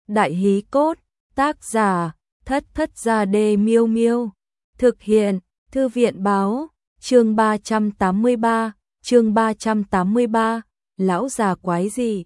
Đại hí cốt, tác giả, Thất Thất Gia Đê Miêu Miêu. Thực hiện, Thư viện báo, chương 383, lão già quái gì.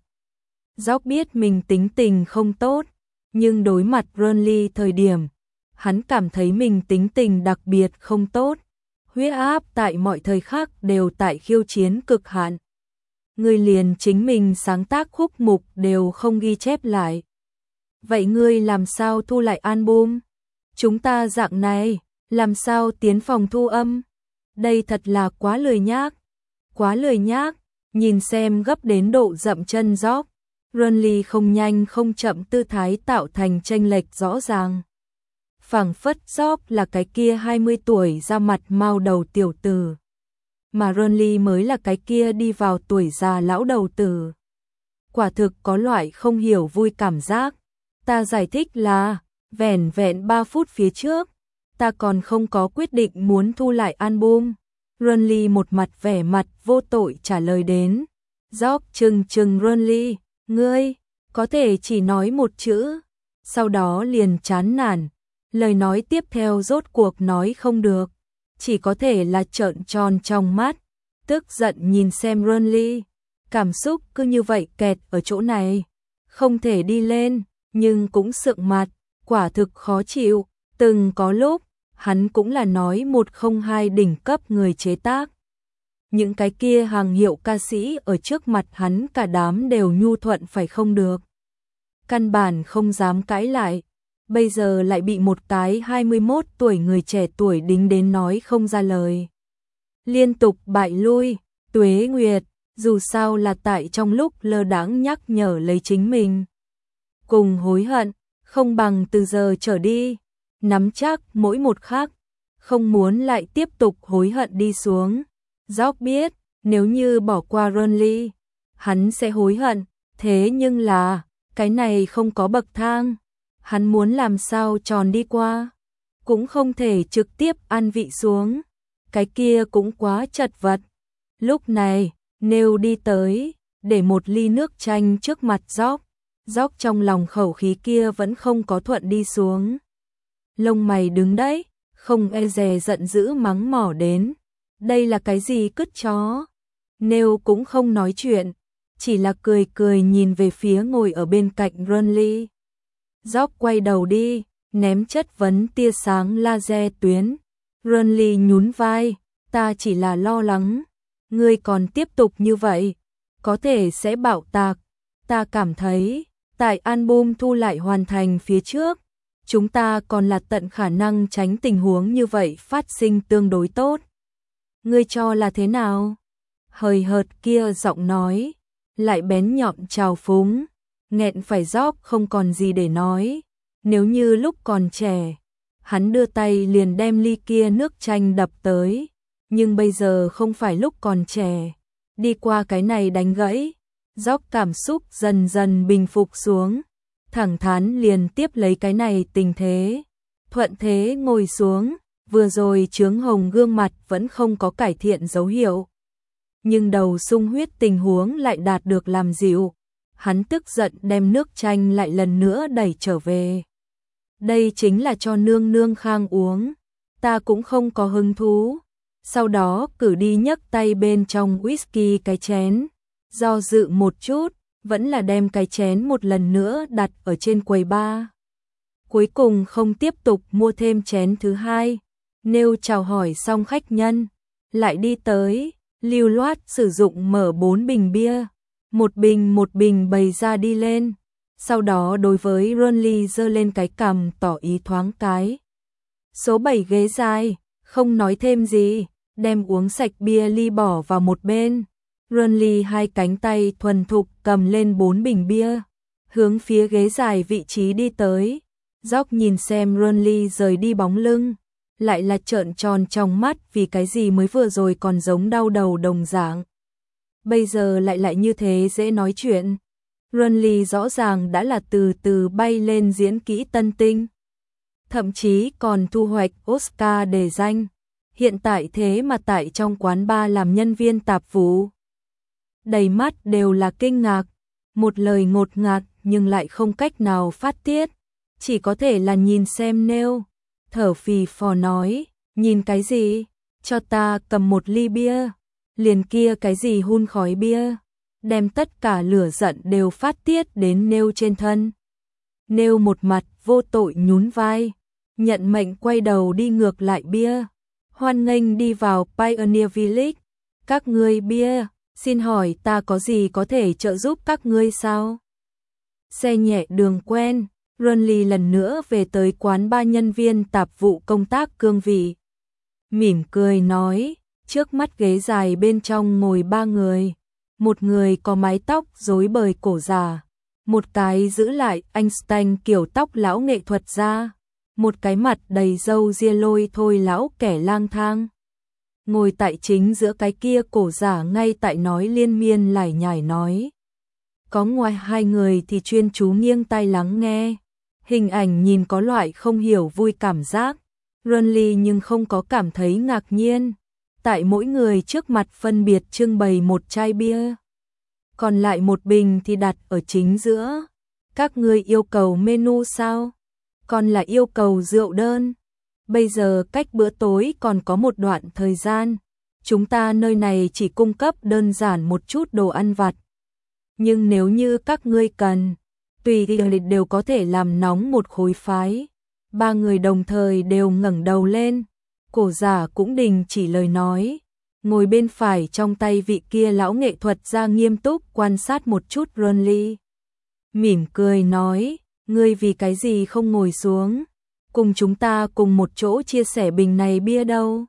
Dóc biết mình tính tình không tốt, nhưng đối mặt Renly thời điểm, hắn cảm thấy mình tính tình đặc biệt không tốt. Huyết áp tại mọi thời khắc đều tại khiêu chiến cực hạn. Ngươi liền chính mình sáng tác khúc mục đều không ghi chép lại. Vậy ngươi làm sao thu lại album? Chúng ta dạng này, làm sao tiến phòng thu âm? Đây thật là quá lười nhác. Quá lười nhác, nhìn xem gấp đến độ dậm chân Dóc. Renly không nhanh không chậm tư thái tạo thành chênh lệch rõ ràng. Phảng phất Dóc là cái kia 20 tuổi ra mặt mau đầu tiểu tử, mà Renly mới là cái kia đi vào tuổi già lão đầu tử. Quả thực có loại không hiểu vui cảm giác. Ta giải thích là, vẻn vẹn 3 phút phía trước, ta còn không có quyết định muốn thu lại album. Renly một mặt vẻ mặt vô tội trả lời đến. Dóc trừng Renly, ngươi, có thể chỉ nói một chữ, sau đó liền chán nản. Lời nói tiếp theo rốt cuộc nói không được, chỉ có thể là trợn tròn trong mắt, tức giận nhìn xem Renly. Cảm xúc cứ như vậy kẹt ở chỗ này, không thể đi lên, nhưng cũng sượng mặt, quả thực khó chịu. Từng có lúc, hắn cũng là nói 102 đỉnh cấp người chế tác. Những cái kia hàng hiệu ca sĩ ở trước mặt hắn cả đám đều nhu thuận phải không được. Căn bản không dám cãi lại. Bây giờ lại bị một cái 21 tuổi người trẻ tuổi đính đến nói không ra lời. Liên tục bại lui, Tuế Nguyệt, dù sao là tại trong lúc lơ đãng nhắc nhở lấy chính mình. Cùng hối hận, không bằng từ giờ trở đi, nắm chắc mỗi một khắc, không muốn lại tiếp tục hối hận đi xuống. Dóc biết, nếu như bỏ qua Renly, hắn sẽ hối hận, thế nhưng là, cái này không có bậc thang. Hắn muốn làm sao tròn đi qua, cũng không thể trực tiếp ăn vị xuống, cái kia cũng quá chật vật. Lúc này, Nêu đi tới, để một ly nước chanh trước mặt Dóc. Dóc trong lòng khẩu khí kia vẫn không có thuận đi xuống. Lông mày đứng đấy, không e dè giận dữ mắng mỏ đến. Đây là cái gì cứt chó? Nêu cũng không nói chuyện, chỉ là cười cười nhìn về phía ngồi ở bên cạnh Renly. Dóc quay đầu đi, ném chất vấn tia sáng laser tuyến. Renly nhún vai, ta chỉ là lo lắng, ngươi còn tiếp tục như vậy, có thể sẽ bạo tạc. Ta cảm thấy, tại album thu lại hoàn thành phía trước, chúng ta còn là tận khả năng tránh tình huống như vậy phát sinh tương đối tốt. Ngươi cho là thế nào? Hời hợt kia giọng nói, lại bén nhọn trào phúng. Nghẹn phải Dóc không còn gì để nói. Nếu như lúc còn trẻ, hắn đưa tay liền đem ly kia nước chanh đập tới. Nhưng bây giờ không phải lúc còn trẻ. Đi qua cái này đánh gãy, Dóc cảm xúc dần dần bình phục xuống. Thẳng thắn liền tiếp lấy cái này tình thế. Thuận thế ngồi xuống, vừa rồi chướng hồng gương mặt vẫn không có cải thiện dấu hiệu. Nhưng đầu sung huyết tình huống lại đạt được làm dịu. Hắn tức giận đem nước chanh lại lần nữa đẩy trở về. Đây chính là cho nương nương khang uống, ta cũng không có hứng thú. Sau đó cử đi nhấc tay bên trong whisky cái chén, do dự một chút, vẫn là đem cái chén một lần nữa đặt ở trên quầy bar. Cuối cùng không tiếp tục mua thêm chén thứ hai. Nêu chào hỏi xong khách nhân, lại đi tới, lưu loát sử dụng mở 4 bình bia. Một bình bày ra đi lên, sau đó đối với Renly giơ lên cái cằm tỏ ý thoáng cái. Số 7 ghế dài, không nói thêm gì, đem uống sạch bia ly bỏ vào một bên. Renly hai cánh tay thuần thục cầm lên 4 bình bia, hướng phía ghế dài vị trí đi tới. Dóc nhìn xem Renly rời đi bóng lưng, lại là trợn tròn trong mắt vì cái gì mới vừa rồi còn giống đau đầu đồng dạng. Bây giờ lại như thế dễ nói chuyện. Renly rõ ràng đã là từ từ bay lên diễn kỹ tân tinh. Thậm chí còn thu hoạch Oscar đề danh. Hiện tại thế mà tại trong quán bar làm nhân viên tạp vụ. Đầy mắt đều là kinh ngạc. Một lời ngột ngạt nhưng lại không cách nào phát tiết, chỉ có thể là nhìn xem Neil. Thở phì phò nói, nhìn cái gì, cho ta cầm một ly bia, liền kia cái gì hun khói bia, đem tất cả lửa giận đều phát tiết đến Neil trên thân. Neil một mặt vô tội nhún vai, nhận mệnh quay đầu đi ngược lại bia. Hoan nghênh đi vào Pioneer Village, các ngươi bia, xin hỏi ta có gì có thể trợ giúp các ngươi sao? Xe nhẹ đường quen, Ronly lần nữa về tới quán ba nhân viên tạp vụ công tác cương vị. Mỉm cười nói, trước mắt ghế dài bên trong ngồi 3 người. Một người có mái tóc rối bời cổ già, một cái giữ lại Einstein kiểu tóc lão nghệ thuật gia, một cái mặt đầy râu ria lôi thôi lão kẻ lang thang. Ngồi tại chính giữa cái kia cổ giả ngay tại nói liên miên lải nhải nói. Có ngoài 2 người thì chuyên chú nghiêng tai lắng nghe. Hình ảnh nhìn có loại không hiểu vui cảm giác. Ronly nhưng không có cảm thấy ngạc nhiên. Tại mỗi người trước mặt phân biệt trưng bày một chai bia. Còn lại một bình thì đặt ở chính giữa. Các ngươi yêu cầu menu sao? Còn là yêu cầu rượu đơn. Bây giờ cách bữa tối còn có một đoạn thời gian. Chúng ta nơi này chỉ cung cấp đơn giản một chút đồ ăn vặt. Nhưng nếu như các ngươi cần, tùy thì đều có thể làm nóng một khối phái. 3 người đồng thời đều ngẩng đầu lên. Cổ giả cũng đình chỉ lời nói. Ngồi bên phải trong tay vị kia lão nghệ thuật ra nghiêm túc quan sát một chút Ronly. Mỉm cười nói, ngươi vì cái gì không ngồi xuống, cùng chúng ta cùng một chỗ chia sẻ bình này bia đâu.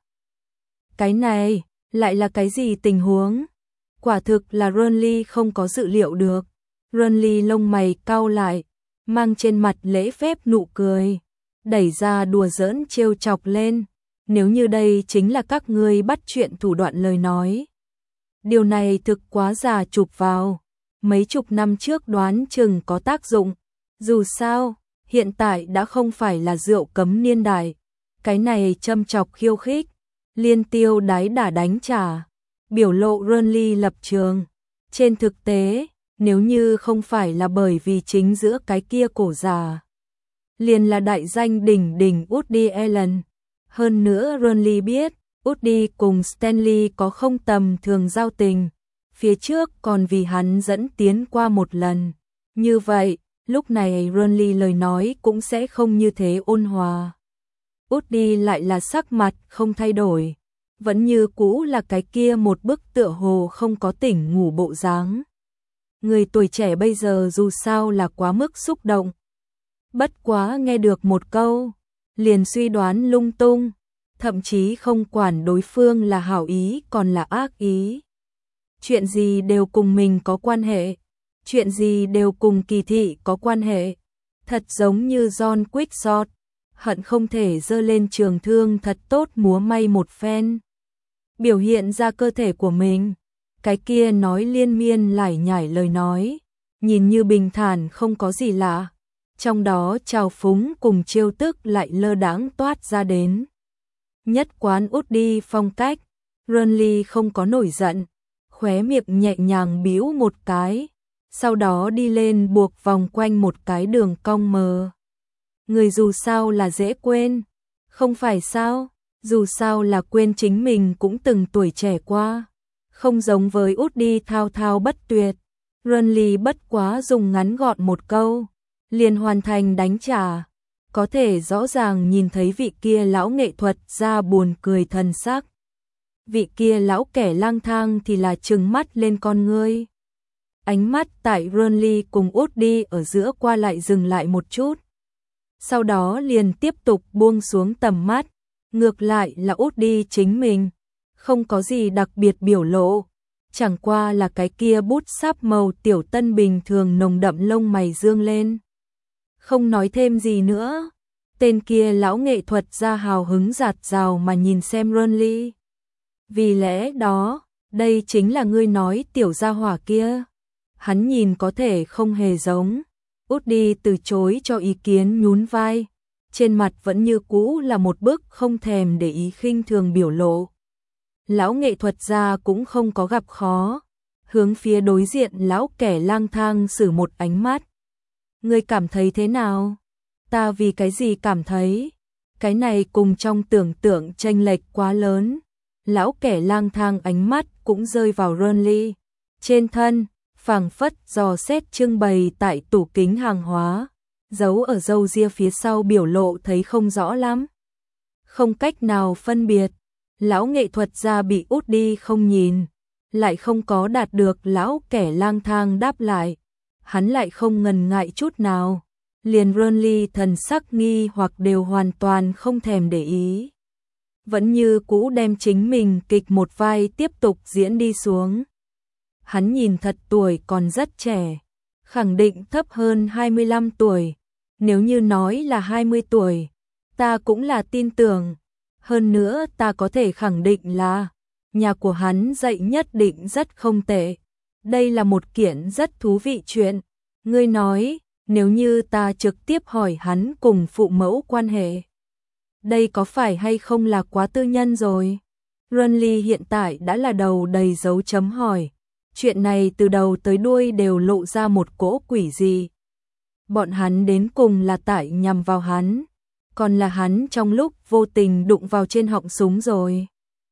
Cái này, lại là cái gì tình huống? Quả thực là Ronly không có dự liệu được. Ronly lông mày cau lại, mang trên mặt lễ phép nụ cười, đẩy ra đùa giỡn trêu chọc lên. Nếu như đây chính là các ngươi bắt chuyện thủ đoạn lời nói. Điều này thực quá già chụp vào. Mấy chục năm trước đoán chừng có tác dụng. Dù sao, hiện tại đã không phải là rượu cấm niên đại. Cái này châm chọc khiêu khích, liên tiêu đái đả đánh trả. Biểu lộ Ronly lập trường. Trên thực tế, nếu như không phải là bởi vì chính giữa cái kia cổ già, liền là đại danh đỉnh đỉnh Woody Allen. Hơn nữa Ronly biết, Woody cùng Stanley có không tầm thường giao tình. Phía trước còn vì hắn dẫn tiến qua một lần. Như vậy, lúc này Ronly lời nói cũng sẽ không như thế ôn hòa. Woody lại là sắc mặt không thay đổi. Vẫn như cũ là cái kia một bức tựa hồ không có tỉnh ngủ bộ dáng. Người tuổi trẻ bây giờ dù sao là quá mức xúc động. Bất quá nghe được một câu, liền suy đoán lung tung, thậm chí không quản đối phương là hảo ý còn là ác ý. Chuyện gì đều cùng mình có quan hệ, chuyện gì đều cùng Kỳ thị có quan hệ. Thật giống như John Quickshot, hận không thể giơ lên trường thương thật tốt múa may một phen. Biểu hiện ra cơ thể của mình, cái kia nói liên miên lải nhải lời nói, nhìn như bình thản không có gì lạ. Trong đó trào phúng cùng trêu tức lại lơ đãng toát ra đến. Nhất quán Woody phong cách, Ronly không có nổi giận, khóe miệng nhẹ nhàng bĩu một cái, sau đó đi lên buộc vòng quanh một cái đường cong mờ. Người dù sao là dễ quên, không phải sao? Dù sao là quên chính mình cũng từng tuổi trẻ qua, không giống với Woody thao thao bất tuyệt. Ronly bất quá dùng ngắn gọn một câu, liền hoàn thành đánh trả. Có thể rõ ràng nhìn thấy vị kia lão nghệ thuật ra buồn cười thần sắc. Vị kia lão kẻ lang thang thì là trừng mắt lên con ngươi. Ánh mắt tại Ronly cùng Woody ở giữa qua lại dừng lại một chút. Sau đó liền tiếp tục buông xuống tầm mắt. Ngược lại là Woody chính mình, không có gì đặc biệt biểu lộ. Chẳng qua là cái kia bút sáp màu tiểu tân bình thường nồng đậm lông mày dương lên. Không nói thêm gì nữa. Tên kia lão nghệ thuật ra hào hứng giạt rào mà nhìn xem Ronly. Vì lẽ đó, đây chính là ngươi nói tiểu gia hỏa kia. Hắn nhìn có thể không hề giống. Woody từ chối cho ý kiến nhún vai. Trên mặt vẫn như cũ là một bức không thèm để ý khinh thường biểu lộ. Lão nghệ thuật gia cũng không có gặp khó. Hướng phía đối diện lão kẻ lang thang sử một ánh mắt. Ngươi cảm thấy thế nào? Ta vì cái gì cảm thấy? Cái này cùng trong tưởng tượng chênh lệch quá lớn. Lão kẻ lang thang ánh mắt cũng rơi vào Renly trên thân, phảng phất dò xét trưng bày tại tủ kính hàng hóa, giấu ở râu ria phía sau biểu lộ thấy không rõ lắm. Không cách nào phân biệt, lão nghệ thuật gia bị út đi không nhìn, lại không có đạt được lão kẻ lang thang đáp lại. Hắn lại không ngần ngại chút nào, liền Renly thần sắc nghi hoặc đều hoàn toàn không thèm để ý. Vẫn như cũ đem chính mình kịch một vai tiếp tục diễn đi xuống. Hắn nhìn thật tuổi còn rất trẻ, khẳng định thấp hơn 25 tuổi, nếu như nói là 20 tuổi, ta cũng là tin tưởng. Hơn nữa ta có thể khẳng định là nhà của hắn dạy nhất định rất không tệ. Đây là một kiện rất thú vị chuyện. Ngươi nói, nếu như ta trực tiếp hỏi hắn cùng phụ mẫu quan hệ, đây có phải hay không là quá tư nhân rồi? Renly hiện tại đã là đầu đầy dấu chấm hỏi. Chuyện này từ đầu tới đuôi đều lộ ra một cỗ quỷ gì. Bọn hắn đến cùng là tại nhằm vào hắn, còn là hắn trong lúc vô tình đụng vào trên họng súng rồi.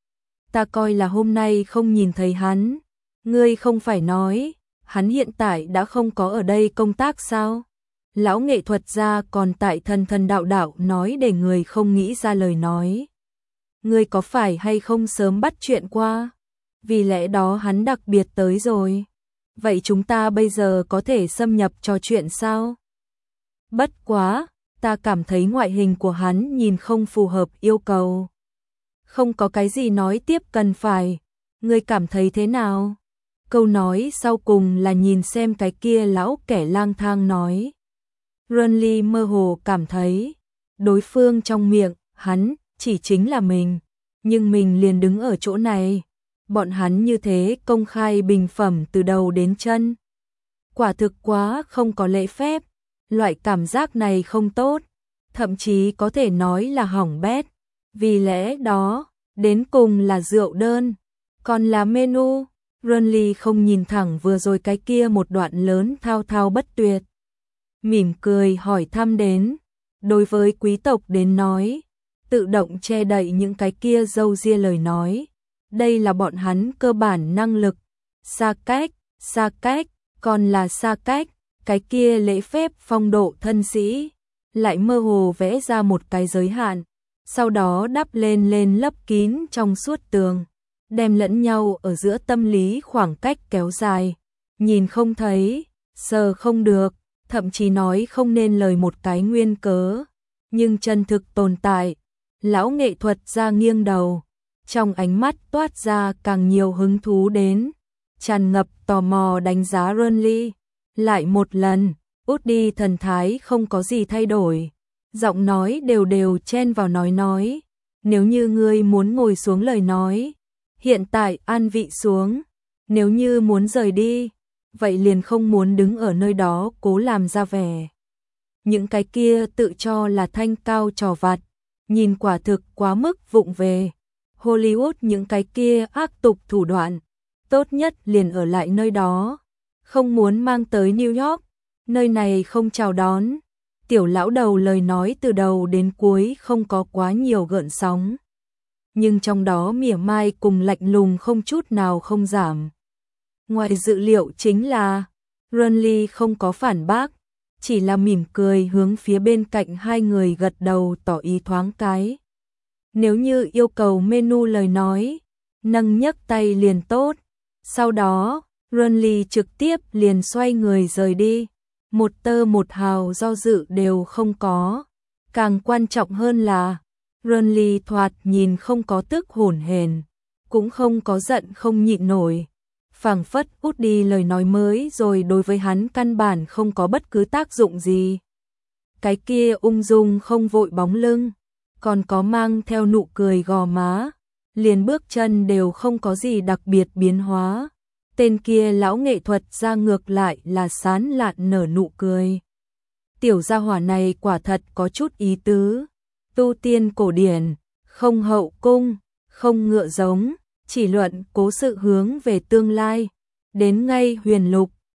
Ta coi là hôm nay không nhìn thấy hắn. Ngươi không phải nói, hắn hiện tại đã không có ở đây công tác sao? Lão nghệ thuật gia còn tại thần thần đạo đạo nói để người không nghĩ ra lời nói. Ngươi có phải hay không sớm bắt chuyện qua? Vì lẽ đó hắn đặc biệt tới rồi. Vậy chúng ta bây giờ có thể xâm nhập trò chuyện sao? Bất quá, ta cảm thấy ngoại hình của hắn nhìn không phù hợp yêu cầu. Không có cái gì nói tiếp cần phải. Ngươi cảm thấy thế nào? Câu nói sau cùng là nhìn xem cái kia lão kẻ lang thang nói. Renly mơ hồ cảm thấy, đối phương trong miệng, hắn, chỉ chính là mình. Nhưng mình liền đứng ở chỗ này. Bọn hắn như thế công khai bình phẩm từ đầu đến chân. Quả thực quá không có lễ phép. Loại cảm giác này không tốt. Thậm chí có thể nói là hỏng bét. Vì lẽ đó, đến cùng là rượu đơn. Còn là menu. Renly không nhìn thẳng vừa rồi cái kia một đoạn lớn thao thao bất tuyệt. Mỉm cười hỏi thăm đến. Đối với quý tộc đến nói, tự động che đậy những cái kia râu ria lời nói. Đây là bọn hắn cơ bản năng lực. Xa cách, còn là xa cách, cái kia lễ phép phong độ thân sĩ. Lại mơ hồ vẽ ra một cái giới hạn, sau đó đắp lên lấp kín trong suốt tường. Đem lẫn nhau ở giữa tâm lý khoảng cách kéo dài. Nhìn không thấy, sờ không được, thậm chí nói không nên lời một cái nguyên cớ. Nhưng chân thực tồn tại. Lão nghệ thuật gia nghiêng đầu. Trong ánh mắt toát ra càng nhiều hứng thú đến. Tràn ngập tò mò đánh giá Renly. Lại một lần, út đi thần thái không có gì thay đổi. Giọng nói đều đều chen vào nói. Nếu như ngươi muốn ngồi xuống lời nói, hiện tại an vị xuống. Nếu như muốn rời đi, vậy liền không muốn đứng ở nơi đó cố làm ra vẻ. Những cái kia tự cho là thanh cao trò vặt, nhìn quả thực quá mức vụng về. Hollywood những cái kia ác tục thủ đoạn, tốt nhất liền ở lại nơi đó. Không muốn mang tới New York, nơi này không chào đón. Tiểu lão đầu lời nói từ đầu đến cuối không có quá nhiều gợn sóng. Nhưng trong đó mỉa mai cùng lạnh lùng không chút nào không giảm. Ngoài dự liệu chính là, Renly không có phản bác, chỉ là mỉm cười hướng phía bên cạnh hai người gật đầu tỏ ý thoáng cái. Nếu như yêu cầu menu lời nói, nâng nhấc tay liền tốt. Sau đó, Renly trực tiếp liền xoay người rời đi. Một tơ một hào do dự đều không có. Càng quan trọng hơn là, Renly thoạt nhìn không có tức hổn hển, cũng không có giận không nhịn nổi. Phảng phất út đi lời nói mới rồi đối với hắn căn bản không có bất cứ tác dụng gì. Cái kia ung dung không vội bóng lưng, còn có mang theo nụ cười gò má, liền bước chân đều không có gì đặc biệt biến hóa. Tên kia lão nghệ thuật ra ngược lại là sán lạn nở nụ cười. Tiểu gia hỏa này quả thật có chút ý tứ. Tu tiên cổ điển, không hậu cung, không ngựa giống, chỉ luận cố sự hướng về tương lai. Đến ngay huyền lục,